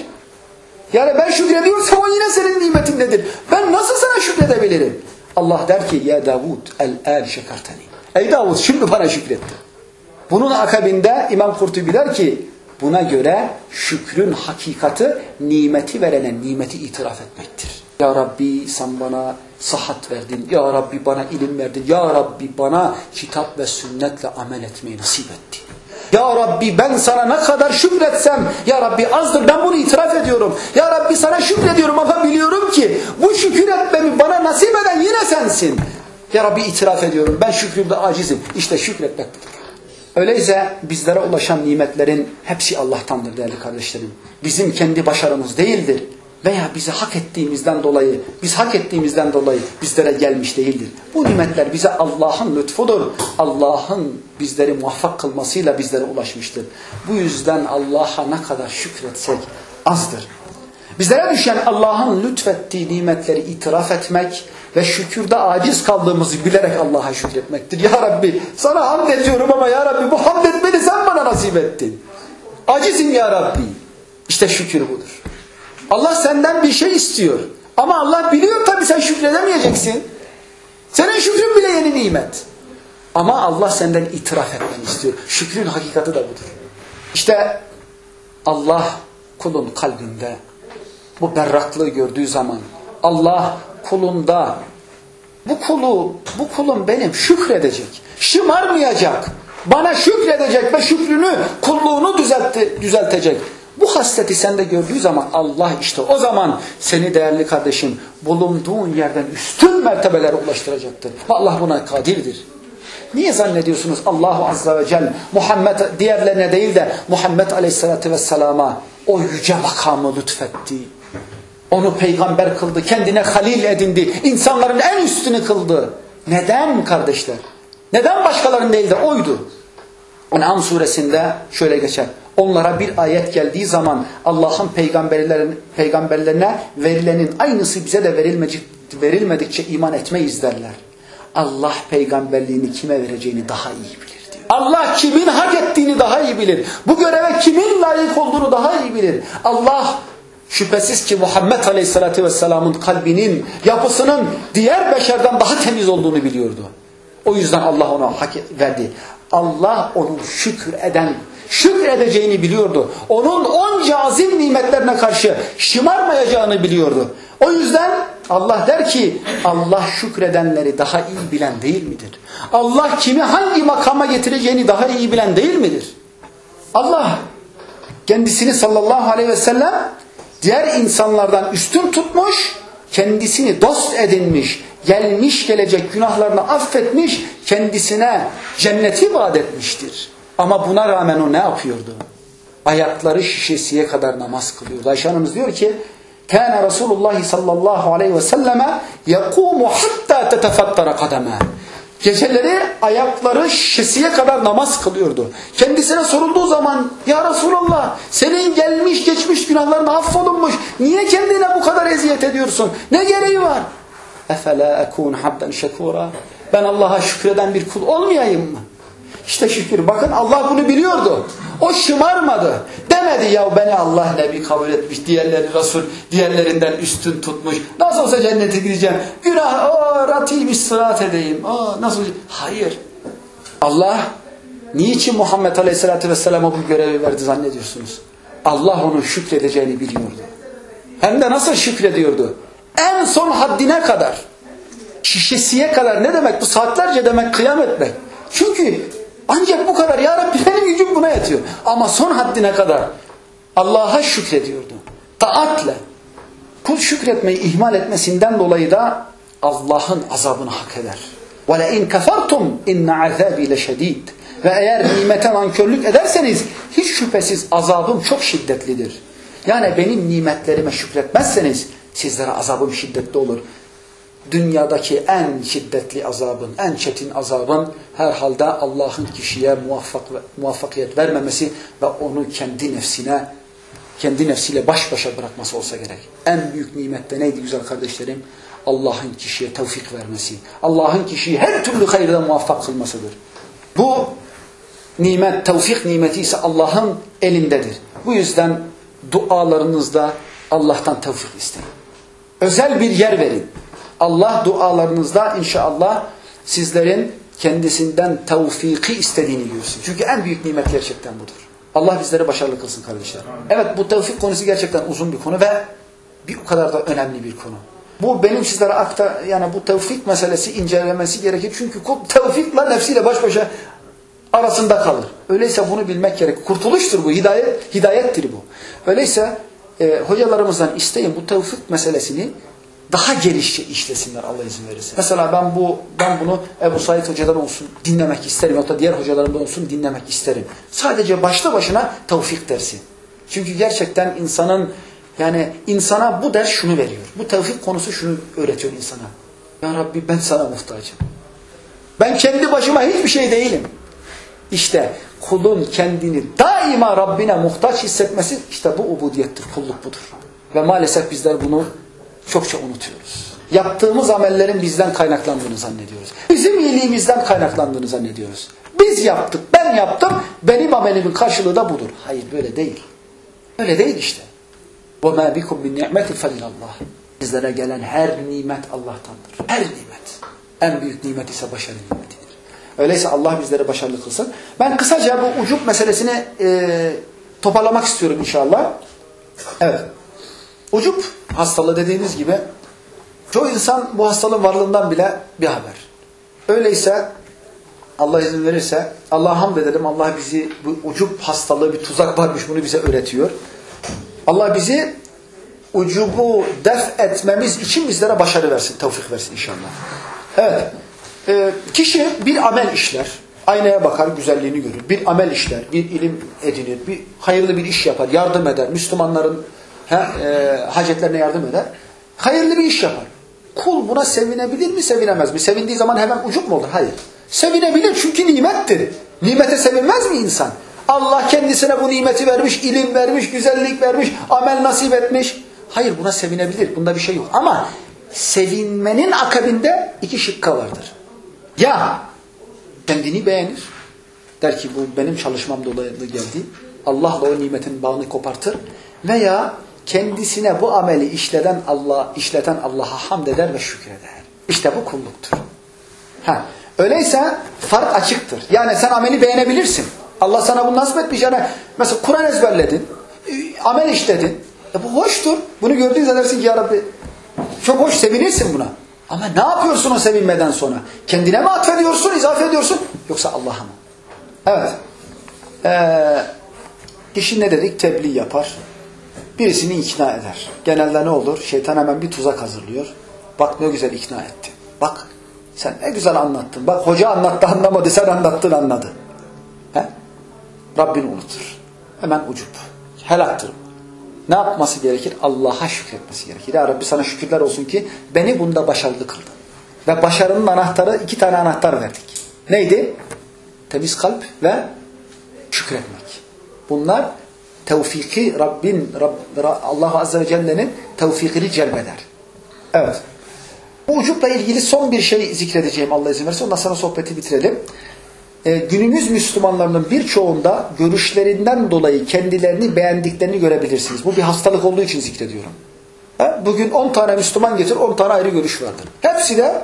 Yani ben şükrediyorsam o yine senin nimetindedir. Ben nasıl sana şükredebilirim? Allah der ki ya Davud el-el şekerteni. Ey Davud şimdi bana şükretti. Bunun akabinde İmam Kurtubi der ki buna göre şükrün hakikati nimeti verene nimeti itiraf etmektir. Ya Rabbi sen bana sıhhat verdin. Ya Rabbi bana ilim verdin. Ya Rabbi bana kitap ve sünnetle amel etmeyi nasip ettin. Ya Rabbi ben sana ne kadar şükretsem Ya Rabbi azdır ben bunu itiraf ediyorum. Ya Rabbi sana şükrediyorum ama biliyorum ki bu şükür etmemi bana nasip eden yine sensin. Ya Rabbi itiraf ediyorum ben şükrümde acizim. İşte şükretmek. Öyleyse bizlere ulaşan nimetlerin hepsi Allah'tandır değerli kardeşlerim. Bizim kendi başarımız değildir. Veya bizi hak ettiğimizden dolayı, biz hak ettiğimizden dolayı bizlere gelmiş değildir. Bu nimetler bize Allah'ın lütfudur. Allah'ın bizleri muvaffak kılmasıyla bizlere ulaşmıştır. Bu yüzden Allah'a ne kadar şükretsek azdır. Bizlere düşen Allah'ın lütfettiği nimetleri itiraf etmek ve şükürde aciz kaldığımızı bilerek Allah'a şükretmektir. Ya Rabbi sana hamd ediyorum ama Ya Rabbi bu hamd etmeni sen bana nasip ettin. Acizim Ya Rabbi. İşte şükür budur. Allah senden bir şey istiyor. Ama Allah biliyor tabii sen şükredemeyeceksin. Senin şükrün bile yeni nimet. Ama Allah senden itiraf etmeni istiyor. Şükrün hakikati de budur. İşte Allah kulun kalbinde bu berraklığı gördüğü zaman Allah kulunda bu kulu, bu kulum benim şükredecek, şımarmayacak, bana şükredecek ve şükrünü, kulluğunu düzeltti, düzeltecek. Bu hasleti sende gördüğü zaman Allah işte o zaman seni değerli kardeşim bulunduğun yerden üstün mertebelere ulaştıracaktır. Allah buna kadirdir. Niye zannediyorsunuz Allahu Azze ve Celle Muhammed diğerlerine değil de Muhammed Aleyhisselatü Vesselam'a o yüce makamı lütfetti. Onu peygamber kıldı, kendine halil edindi, insanların en üstünü kıldı. Neden kardeşler? Neden başkalarının değil de oydu? En'am suresinde şöyle geçer. Onlara bir ayet geldiği zaman Allah'ın peygamberlerin, peygamberlerine verilenin aynısı bize de verilmedikçe iman etmeyiz derler. Allah peygamberliğini kime vereceğini daha iyi bilir diyor. Allah kimin hak ettiğini daha iyi bilir. Bu göreve kimin layık olduğunu daha iyi bilir. Allah şüphesiz ki Muhammed Aleyhisselatü Vesselam'ın kalbinin, yapısının diğer beşerden daha temiz olduğunu biliyordu. O yüzden Allah ona hak verdi. Allah onun şükür eden, şükür edeceğini biliyordu. Onun onca azim nimetlerine karşı şımarmayacağını biliyordu. O yüzden Allah der ki Allah şükredenleri daha iyi bilen değil midir? Allah kimi hangi makama getireceğini daha iyi bilen değil midir? Allah kendisini sallallahu aleyhi ve sellem diğer insanlardan üstün tutmuş, kendisini dost edinmiş, gelmiş gelecek günahlarını affetmiş, kendisine cenneti vaat etmiştir. Ama buna rağmen o ne yapıyordu? Ayakları şişesiye kadar namaz kılıyordu. Ayşe Hanımız diyor ki, كان Resulullah sallallahu aleyhi ve selleme yekumu hatta tetefattara kademe. Geceleri ayakları şişesiye kadar namaz kılıyordu. Kendisine sorulduğu zaman ya Resulullah senin gelmiş geçmiş günahların affolunmuş. Niye kendine bu kadar eziyet ediyorsun? Ne gereği var? Efela ekun habden şekura. Ben Allah'a şükreden bir kul olmayayım mı? İşte şükür. Bakın Allah bunu biliyordu. O şımarmadı. Demedi ya beni Allah Nebi kabul etmiş. Diğerleri Resul. Diğerlerinden üstün tutmuş. Nasıl olsa cennete gideceğim. Günah o ratiymiş sırat edeyim. O, nasıl? Hayır. Allah niçin Muhammed Aleyhisselatü Vesselam'a bu görevi verdi zannediyorsunuz? Allah onun şükredeceğini biliyordu. Hem de nasıl şükrediyordu? En son haddine kadar. Şişesiye kadar. Ne demek? Bu saatlerce demek kıyam etmek. Çünkü ancak bu kadar. Ya Rabbi benim gücüm buna yetiyor. Ama son haddine kadar Allah'a şükrediyordu. Taatle. Kul şükretmeyi ihmal etmesinden dolayı da Allah'ın azabını hak eder. وَلَاِنْ كَفَرْتُمْ اِنَّ عَذَابِي لَشَد۪يدٍ Ve eğer nimete nankörlük ederseniz hiç şüphesiz azabım çok şiddetlidir. Yani benim nimetlerime şükretmezseniz sizlere azabım şiddetli olur. Dünyadaki en şiddetli azabın, en çetin azabın herhalde Allah'ın kişiye muvaffak, muvaffakiyet vermemesi ve onu kendi nefsine, kendi nefsiyle baş başa bırakması olsa gerek. En büyük nimet de neydi güzel kardeşlerim? Allah'ın kişiye tevfik vermesi. Allah'ın kişiyi her türlü hayırda muvaffak kılmasıdır. Bu nimet, tevfik nimeti ise Allah'ın elindedir. Bu yüzden dualarınızda Allah'tan tevfik isteyin. Özel bir yer verin. Allah dualarınızda inşallah sizlerin kendisinden tevfiki istediğini biliyorsun. Çünkü en büyük nimet gerçekten budur. Allah bizleri başarılı kılsın kardeşler. Evet, bu tevfik konusu gerçekten uzun bir konu ve bir o kadar da önemli bir konu. Bu benim sizlere akta yani bu tevfik meselesi incelemesi gerekir. Çünkü tevfikle nefsiyle baş başa arasında kalır. Öyleyse bunu bilmek gerek. Kurtuluştur bu. Hidayet, hidayettir bu. Öyleyse e, hocalarımızdan isteyin bu tevfik meselesini daha genişçe işlesinler Allah izin verirse. Mesela ben bu ben bunu Ebu Said Hoca'dan olsun dinlemek isterim. Ya da diğer hocalarımdan olsun dinlemek isterim. Sadece başlı başına tevfik dersi. Çünkü gerçekten insanın yani insana bu ders şunu veriyor. Bu tevfik konusu şunu öğretiyor insana. Ya Rabbi ben sana muhtacım. Ben kendi başıma hiçbir şey değilim. İşte kulun kendini daima Rabbine muhtaç hissetmesi işte bu ubudiyettir, kulluk budur. Ve maalesef bizler bunu çokça unutuyoruz. Yaptığımız amellerin bizden kaynaklandığını zannediyoruz. Bizim iyiliğimizden kaynaklandığını zannediyoruz. Biz yaptık, ben yaptım, benim amelimin karşılığı da budur. Hayır böyle değil. Öyle değil işte. وَمَا بِكُمْ مِنْ نِعْمَةٍ فَلِلَّهِ Bizlere gelen her nimet Allah'tandır. Her nimet. En büyük nimet ise başarı nimetidir. Öyleyse Allah bizleri başarılı kılsın. Ben kısaca bu ucup meselesini e, toparlamak istiyorum inşallah. Evet. Ucup hastalığı dediğiniz gibi çoğu insan bu hastalığın varlığından bile bir haber. Öyleyse Allah izin verirse Allah'a hamd edelim. Allah bizi bu ucup hastalığı bir tuzak varmış bunu bize öğretiyor. Allah bizi ucubu def etmemiz için bizlere başarı versin, tevfik versin inşallah. Evet. Ee, kişi bir amel işler. Aynaya bakar, güzelliğini görür. Bir amel işler, bir ilim edinir, bir hayırlı bir iş yapar, yardım eder. Müslümanların he, e, hacetlerine yardım eder. Hayırlı bir iş yapar. Kul buna sevinebilir mi, sevinemez mi? Sevindiği zaman hemen ucup mu olur? Hayır. Sevinebilir çünkü nimettir. Nimete sevinmez mi insan? Allah kendisine bu nimeti vermiş, ilim vermiş, güzellik vermiş, amel nasip etmiş. Hayır buna sevinebilir. Bunda bir şey yok. Ama sevinmenin akabinde iki şıkka vardır. Ya kendini beğenir. Der ki bu benim çalışmam dolayı geldi. Allah'la o nimetin bağını kopartır. Veya kendisine bu ameli işleten Allah, işleten Allah'a hamd eder ve şükreder. İşte bu kulluktur. Ha, öyleyse fark açıktır. Yani sen ameli beğenebilirsin. Allah sana bunu nasip etmiş. Yani mesela Kur'an ezberledin, amel işledin. E bu hoştur. Bunu gördüğünüzde dersin ki ya Rabbi çok hoş, sevinirsin buna. Ama ne yapıyorsun o sevinmeden sonra? Kendine mi atfediyorsun, izafe ediyorsun? Yoksa Allah'a mı? Evet. Ee, kişi ne dedik? Tebliğ yapar. Birisini ikna eder. Genelde ne olur? Şeytan hemen bir tuzak hazırlıyor. Bak ne güzel ikna etti. Bak sen ne güzel anlattın. Bak hoca anlattı anlamadı. Sen anlattın anladı. He? Rabbini unutur. Hemen ucup. Helaktır. Ne yapması gerekir? Allah'a şükretmesi gerekir. Ya Rabbi sana şükürler olsun ki beni bunda başarılı kıldın. Ve başarının anahtarı iki tane anahtar verdik. Neydi? Temiz kalp ve şükretmek. Bunlar tevfiki Rabbin, Rabb, Allah Azze ve Celle'nin tevfikini celbeder. Evet. Bu ucupla ilgili son bir şey zikredeceğim Allah izin verirse. Ondan sonra sohbeti bitirelim. e, günümüz Müslümanlarının birçoğunda görüşlerinden dolayı kendilerini beğendiklerini görebilirsiniz. Bu bir hastalık olduğu için zikrediyorum. Ha? Bugün on tane Müslüman getir, on tane ayrı görüş vardır. Hepsi de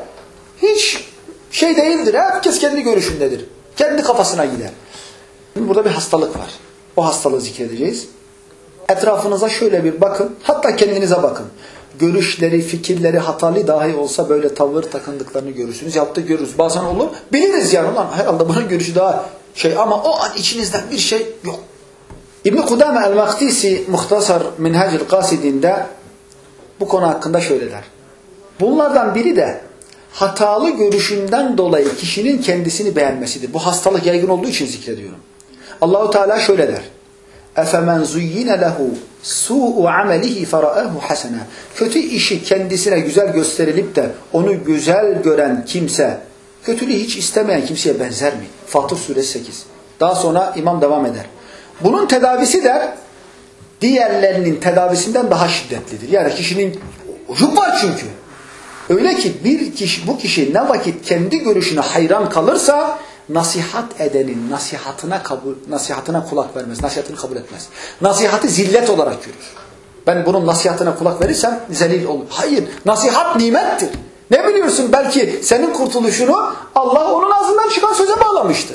hiç şey değildir. Herkes kendi görüşündedir. Kendi kafasına gider. Burada bir hastalık var. O hastalığı zikredeceğiz. Etrafınıza şöyle bir bakın. Hatta kendinize bakın. Görüşleri, fikirleri hatalı dahi olsa böyle tavır takındıklarını görürsünüz. Yaptığı görürüz. Bazen olur. Biliriz yani. Ulan herhalde bunun görüşü daha şey ama o an içinizden bir şey yok. İbn-i Kudame el-Maktisi Muhtasar Minhacil Kasidinde bu konu hakkında şöyle der. Bunlardan biri de hatalı görüşünden dolayı kişinin kendisini beğenmesidir. Bu hastalık yaygın olduğu için zikrediyorum. Allahu Teala şöyle der. اَفَمَنْ زُيِّنَ لَهُ سُوءُ عَمَلِهِ فَرَآهُ حَسَنًا Kötü işi kendisine güzel gösterilip de onu güzel gören kimse, kötülüğü hiç istemeyen kimseye benzer mi? Fatır suresi sekiz. Daha sonra imam devam eder. Bunun tedavisi der, diğerlerinin tedavisinden daha şiddetlidir. Yani kişinin ruh var çünkü. Öyle ki bir kişi, bu kişi ne vakit kendi görüşüne hayran kalırsa nasihat edenin nasihatına kabul, nasihatına kulak vermez, nasihatını kabul etmez. Nasihatı zillet olarak görür. Ben bunun nasihatine kulak verirsem zelil olur. Hayır, nasihat nimettir. Ne biliyorsun? Belki senin kurtuluşunu Allah onun ağzından çıkan söze bağlamıştır.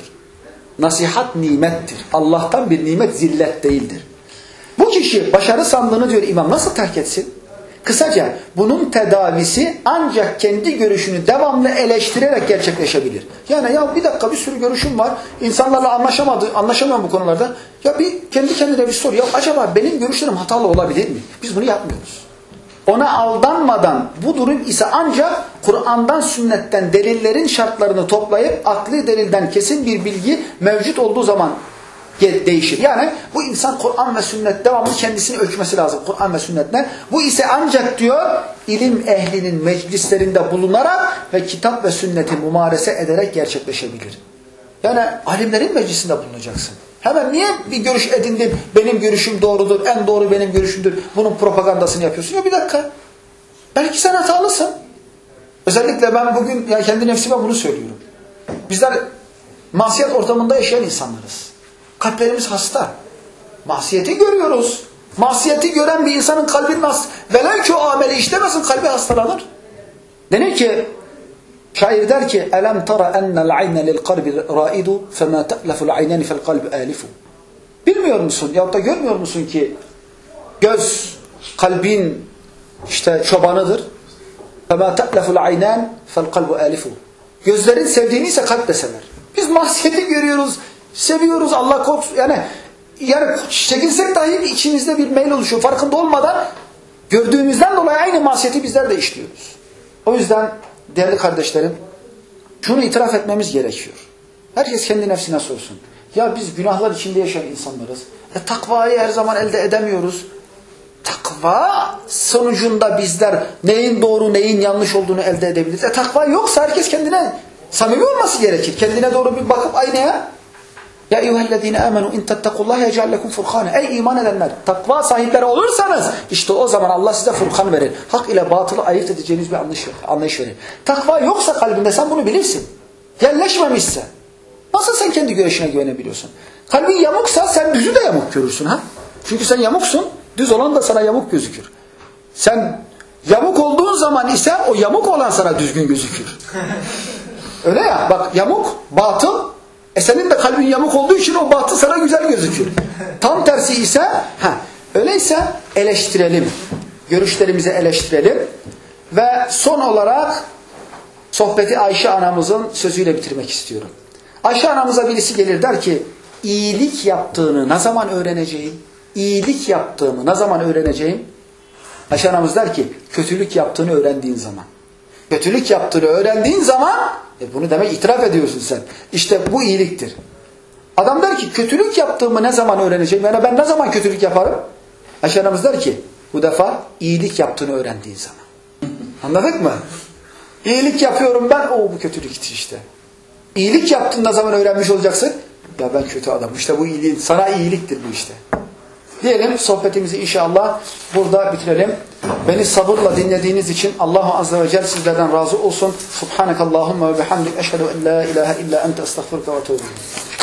Nasihat nimettir. Allah'tan bir nimet, zillet değildir. Bu kişi başarı sandığını diyor imam nasıl terk etsin? Kısaca bunun tedavisi ancak kendi görüşünü devamlı eleştirerek gerçekleşebilir. Yani ya bir dakika bir sürü görüşüm var. İnsanlarla anlaşamadı, anlaşamıyorum bu konularda. Ya bir kendi kendine bir sor. Ya acaba benim görüşlerim hatalı olabilir mi? Biz bunu yapmıyoruz. Ona aldanmadan bu durum ise ancak Kur'an'dan, sünnetten delillerin şartlarını toplayıp akli delilden kesin bir bilgi mevcut olduğu zaman değişir. Yani bu insan Kur'an ve sünnet devamlı kendisini ölçmesi lazım. Kur'an ve sünnetle. Bu ise ancak diyor ilim ehlinin meclislerinde bulunarak ve kitap ve sünneti mumarese ederek gerçekleşebilir. Yani alimlerin meclisinde bulunacaksın. Hemen niye bir görüş edindin? Benim görüşüm doğrudur, en doğru benim görüşümdür. Bunun propagandasını yapıyorsun. Ya bir dakika. Belki sen hatalısın. Özellikle ben bugün ya kendi nefsime bunu söylüyorum. Bizler masiyet ortamında yaşayan insanlarız. Kalplerimiz hasta. Masiyeti görüyoruz. Masiyeti gören bir insanın kalbinin hasta. Velev ki o ameli işlemesin kalbi hastalanır. Denir ki, şair der ki, Elem tara ennel ayne lil kalbi raidu fema te'leful ayneni fel kalbi alifu. Bilmiyor musun ya da görmüyor musun ki göz kalbin işte çobanıdır. Fema te'leful aynen fel kalbu alifu. Gözlerin sevdiğini ise kalp de sever. Biz masiyeti görüyoruz. Seviyoruz Allah korkusu. Yani yani çekilsek dahi içimizde bir meyil oluşuyor. Farkında olmadan gördüğümüzden dolayı aynı masiyeti bizler de işliyoruz. O yüzden değerli kardeşlerim şunu itiraf etmemiz gerekiyor. Herkes kendi nefsine sorsun. Ya biz günahlar içinde yaşayan insanlarız. E, takvayı her zaman elde edemiyoruz. Takva sonucunda bizler neyin doğru neyin yanlış olduğunu elde edebiliriz. E, takva yoksa herkes kendine samimi olması gerekir. Kendine doğru bir bakıp aynaya Ya eyyühellezine amenu in tettakullaha yec'al lekum furkana. Ey iman edenler, takva sahipleri olursanız işte o zaman Allah size furkan verir. Hak ile batılı ayırt edeceğiniz bir anlayış, anlayış verir. Takva yoksa kalbinde sen bunu bilirsin. Yerleşmemişse nasıl sen kendi görüşüne güvenebiliyorsun? Kalbin yamuksa sen düzü de yamuk görürsün ha? Çünkü sen yamuksun, düz olan da sana yamuk gözükür. Sen yamuk olduğun zaman ise o yamuk olan sana düzgün gözükür. Öyle ya, bak yamuk, batıl. E senin de kalbin yamuk olduğu için o batıl sana güzel gözükür. Tam tersi ise, ha, öyleyse eleştirelim. Görüşlerimizi eleştirelim. Ve son olarak sohbeti Ayşe anamızın sözüyle bitirmek istiyorum. Ayşe anamıza birisi gelir der ki, iyilik yaptığını ne zaman öğreneceğim? İyilik yaptığımı ne zaman öğreneceğim? Ayşe anamız der ki, kötülük yaptığını öğrendiğin zaman. Kötülük yaptığını öğrendiğin zaman, e bunu demek itiraf ediyorsun sen. İşte bu iyiliktir. Adam der ki kötülük yaptığımı ne zaman öğreneceğim? Yani ben ne zaman kötülük yaparım? Ayşe anamız der ki bu defa iyilik yaptığını öğrendiğin zaman. Anladık mı? İyilik yapıyorum ben. O bu kötülüktür işte. İyilik yaptığın ne zaman öğrenmiş olacaksın? Ya ben kötü adamım. İşte bu iyiliğin. Sana iyiliktir bu işte. Diyelim sohbetimizi inşallah burada bitirelim. Beni sabırla dinlediğiniz için Allahu Azze ve Celle sizlerden razı olsun. Subhanakallahumma ve bihamdik eşhedü en la ilahe illa ente estağfiruke ve etûbü ileyk.